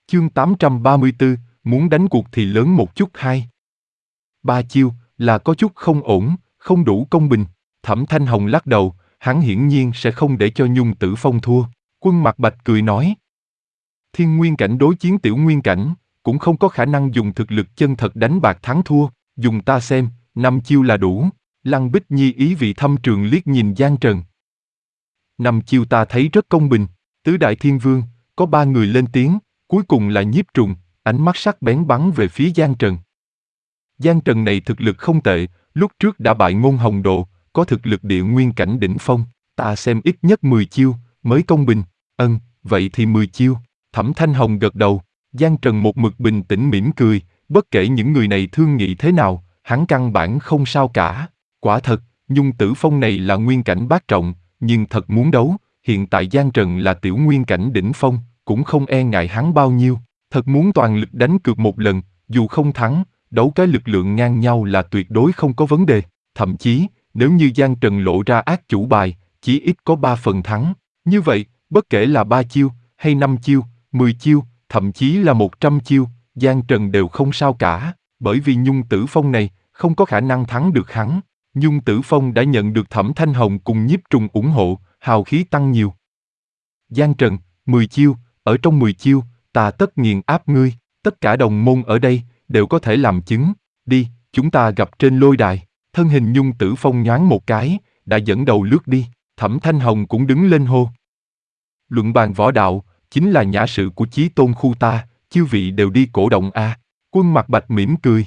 Chương 834, muốn đánh cuộc thì lớn một chút hai. Ba chiêu, là có chút không ổn, không đủ công bình. Thẩm Thanh Hồng lắc đầu, hắn hiển nhiên sẽ không để cho Nhung Tử Phong thua. Quân Mặc Bạch cười nói. Thiên nguyên cảnh đối chiến tiểu nguyên cảnh, cũng không có khả năng dùng thực lực chân thật đánh bạc thắng thua, dùng ta xem, 5 chiêu là đủ. Lăng Bích Nhi ý vị thâm trường liếc nhìn Giang Trần. 5 chiêu ta thấy rất công bình, tứ đại thiên vương, có 3 người lên tiếng, cuối cùng là Nhiếp Trùng, ánh mắt sắc bén bắn về phía Giang Trần. Giang Trần này thực lực không tệ, lúc trước đã bại Ngôn Hồng Độ, có thực lực địa nguyên cảnh đỉnh phong, ta xem ít nhất 10 chiêu, mới công bình. Vậy thì 10 chiêu. Thẩm Thanh Hồng gật đầu, Giang Trần một mực bình tĩnh mỉm cười, bất kể những người này thương nghị thế nào, hắn căn bản không sao cả. Quả thật, Nhung Tử Phong này là nguyên cảnh bát trọng, nhưng thật muốn đấu, hiện tại Giang Trần là tiểu nguyên cảnh đỉnh phong, cũng không e ngại hắn bao nhiêu. Thật muốn toàn lực đánh cược một lần, dù không thắng, đấu cái lực lượng ngang nhau là tuyệt đối không có vấn đề. Thậm chí, nếu như Giang Trần lộ ra ác chủ bài, chỉ ít có 3 phần thắng. Như vậy, bất kể là 3 chiêu, hay 5 chiêu, 10 chiêu, thậm chí là 100 chiêu, Giang Trần đều không sao cả, bởi vì Nhung Tử Phong này không có khả năng thắng được hắn. Nhung Tử Phong đã nhận được Thẩm Thanh Hồng cùng Nhiếp Trùng ủng hộ, hào khí tăng nhiều. Giang Trần, 10 chiêu, ở trong 10 chiêu, ta tất nghiền áp ngươi, tất cả đồng môn ở đây đều có thể làm chứng. Đi, chúng ta gặp trên lôi đài. Thân hình Nhung Tử Phong nhoáng một cái, đã dẫn đầu lướt đi. Thẩm Thanh Hồng cũng đứng lên hô. Luận bàn võ đạo, chính là nhã sự của Chí Tôn khu ta, chư vị đều đi cổ động a. Quân Mặc Bạch mỉm cười.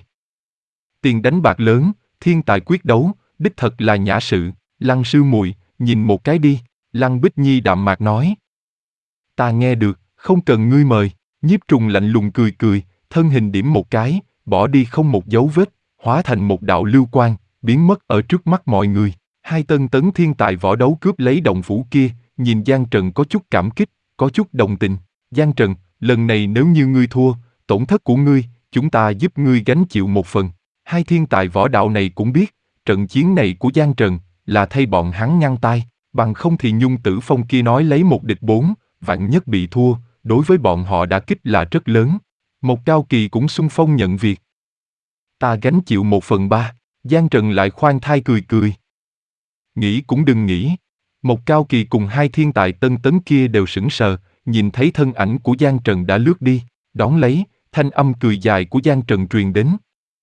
Tiền đánh bạc lớn, thiên tài quyết đấu, đích thật là nhã sự. Lăng sư muội, nhìn một cái đi. Lăng Bích Nhi đạm mạc nói. Ta nghe được, không cần ngươi mời. Nhiếp Trùng lạnh lùng cười cười, thân hình điểm một cái, bỏ đi không một dấu vết, hóa thành một đạo lưu quang, biến mất ở trước mắt mọi người. Hai tân tấn thiên tài võ đấu cướp lấy động phủ kia, nhìn Giang Trần có chút cảm kích, có chút đồng tình. Giang Trần, lần này nếu như ngươi thua, tổn thất của ngươi, chúng ta giúp ngươi gánh chịu một phần. Hai thiên tài võ đạo này cũng biết, trận chiến này của Giang Trần là thay bọn hắn ngăn tai, bằng không thì Nhung Tử Phong kia nói lấy 1 địch 4, vạn nhất bị thua, đối với bọn họ đả kích là rất lớn. Một Cao Kỳ cũng xung phong nhận việc. Ta gánh chịu 1/3, Giang Trần lại khoan thai cười cười. Nghĩ cũng đừng nghĩ. Một Cao Kỳ cùng hai thiên tài tân tấn kia đều sững sờ, nhìn thấy thân ảnh của Giang Trần đã lướt đi, đón lấy, thanh âm cười dài của Giang Trần truyền đến.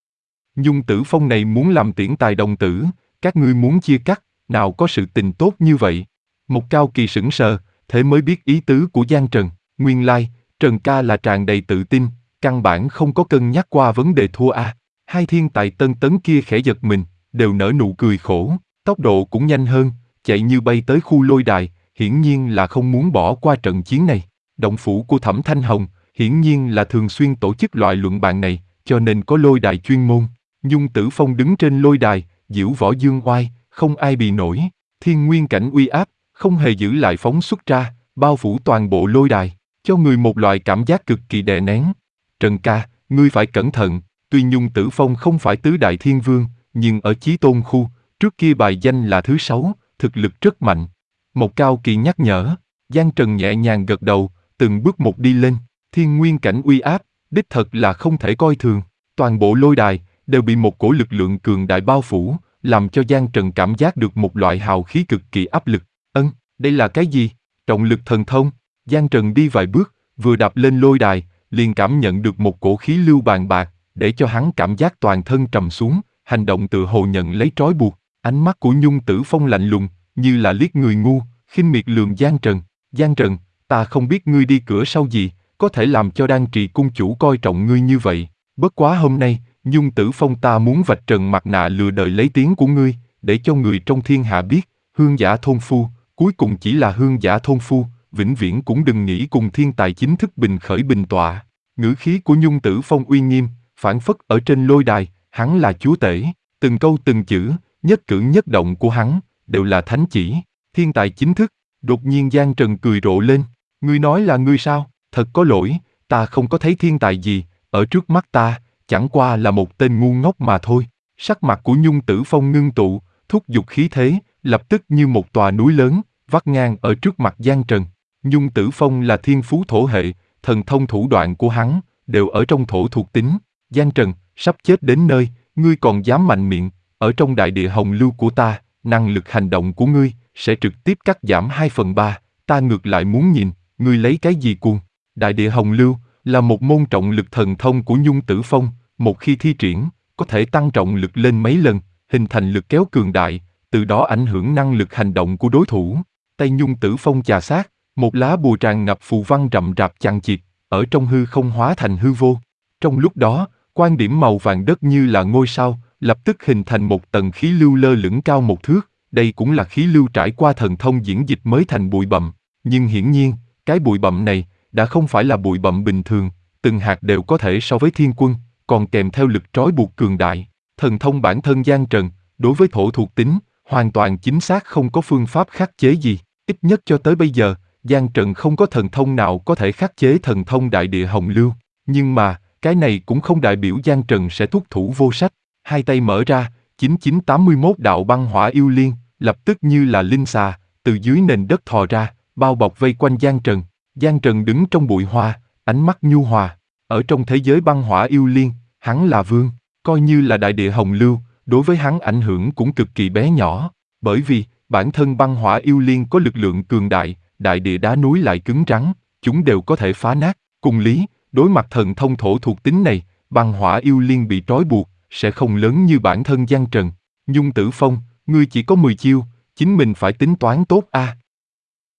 Nhung Tử Phong này muốn làm tiễn tài đồng tử, các ngươi muốn chia cắt, nào có sự tình tốt như vậy. Một Cao Kỳ sững sờ, thế mới biết ý tứ của Giang Trần. Nguyên lai, Trần ca là tràn đầy tự tin, căn bản không có cân nhắc qua vấn đề thua a. Hai thiên tài tân tấn kia khẽ giật mình, đều nở nụ cười khổ, tốc độ cũng nhanh hơn, chạy như bay tới khu lôi đài, hiển nhiên là không muốn bỏ qua trận chiến này. Động phủ của Thẩm Thanh Hồng, hiển nhiên là thường xuyên tổ chức loại luận bàn này, cho nên có lôi đài chuyên môn. Nhung Tử Phong đứng trên lôi đài, diễu võ dương oai, không ai bì nổi. Thiên nguyên cảnh uy áp, không hề giữ lại phóng xuất ra, bao phủ toàn bộ lôi đài, cho người một loại cảm giác cực kỳ đè nén. Trần ca, ngươi phải cẩn thận, tuy Nhung Tử Phong không phải tứ đại thiên vương, nhưng ở Chí Tôn khu, trước kia bài danh là thứ 6, thực lực rất mạnh. Một Cao Kỳ nhắc nhở, Giang Trần nhẹ nhàng gật đầu, từng bước một đi lên, thiên nguyên cảnh uy áp, đích thật là không thể coi thường. Toàn bộ lôi đài đều bị một cổ lực lượng cường đại bao phủ, làm cho Giang Trần cảm giác được một loại hào khí cực kỳ áp lực. Đây là cái gì? Trọng lực thần thông. Giang Trần đi vài bước, vừa đạp lên lôi đài, liền cảm nhận được một cổ khí lưu bàn bạc, để cho hắn cảm giác toàn thân trầm xuống, hành động tự hồ nhận lấy trói buộc. Ánh mắt của Nhung Tử Phong lạnh lùng, như là liếc người ngu, khinh miệt lườm Giang Trần. Giang Trần, ta không biết ngươi đi cửa sau gì, có thể làm cho Đan Trì cung chủ coi trọng ngươi như vậy. Bất quá hôm nay, Nhung Tử Phong ta muốn vạch trần mặt nạ lừa đời lấy tiếng của ngươi, để cho người trong thiên hạ biết, Hương Giả thôn phu, cuối cùng chỉ là Hương Giả thôn phu, vĩnh viễn cũng đừng nghĩ cùng thiên tài chính thức bình khởi bình tọa. Ngữ khí của Nhung Tử Phong uy nghiêm, phảng phất ở trên lôi đài, hắn là chúa tể, từng câu từng chữ, nhất cử nhất động của hắn, đều là thánh chỉ, thiên tài chính thức. Đột nhiên Giang Trần cười rộ lên, ngươi nói là ngươi sao? Thật có lỗi, ta không có thấy thiên tài gì, ở trước mắt ta, chẳng qua là một tên ngu ngốc mà thôi. Sắc mặt của Nhung Tử Phong ngưng tụ, thúc giục khí thế, lập tức như một tòa núi lớn, vắt ngang ở trước mặt Giang Trần. Nhung Tử Phong là thiên phú thổ hệ, thần thông thủ đoạn của hắn, đều ở trong thổ thuộc tính. Giang Trần, sắp chết đến nơi, ngươi còn dám mạnh miệng, ở trong đại địa hồng lưu của ta, năng lực hành động của ngươi, sẽ trực tiếp cắt giảm 2/3, ta ngược lại muốn nhìn, ngươi lấy cái gì cuồng. Đại địa hồng lưu, là một môn trọng lực thần thông của Nhung Tử Phong, một khi thi triển, có thể tăng trọng lực lên mấy lần, hình thành lực kéo cường đại, từ đó ảnh hưởng năng lực hành động của đối thủ. Tay Nhung Tử Phong chà sát, một lá bùa tràn ngập phù văn rậm rạp chằng chịt, ở trong hư không hóa thành hư vô. Trong lúc đó, quan điểm màu vàng đất như là ngôi sao, lập tức hình thành một tầng khí lưu lơ lửng cao 1 thước, đây cũng là khí lưu trải qua thần thông diễn dịch mới thành bụi bặm. Nhưng hiển nhiên, cái bụi bặm này, đã không phải là bụi bặm bình thường, từng hạt đều có thể so với thiên quân, còn kèm theo lực trói buộc cường đại. Thần thông bản thân Giang Trần, đối với thổ thuộc tính, hoàn toàn chính xác không có phương pháp khắc chế gì. Ít nhất cho tới bây giờ, Giang Trần không có thần thông nào có thể khắc chế thần thông đại địa hồng lưu. Nhưng mà, cái này cũng không đại biểu Giang Trần sẽ thúc thủ vô sách. Hai tay mở ra, 9981 đạo băng hỏa yêu liên, lập tức như là linh xà, từ dưới nền đất thò ra, bao bọc vây quanh Giang Trần. Giang Trần đứng trong bụi hoa, ánh mắt nhu hòa. Ở trong thế giới băng hỏa yêu liên, hắn là vương, coi như là đại địa hồng lưu, đối với hắn ảnh hưởng cũng cực kỳ bé nhỏ. Bởi vì, bản thân băng hỏa yêu liên có lực lượng cường đại, đại địa đá núi lại cứng rắn, chúng đều có thể phá nát. Cùng lý, đối mặt thần thông thổ thuộc tính này, băng hỏa yêu liên bị trói buộc, sẽ không lớn như bản thân Giang Trần. Nhung Tử Phong, ngươi chỉ có 10 chiêu, chính mình phải tính toán tốt a.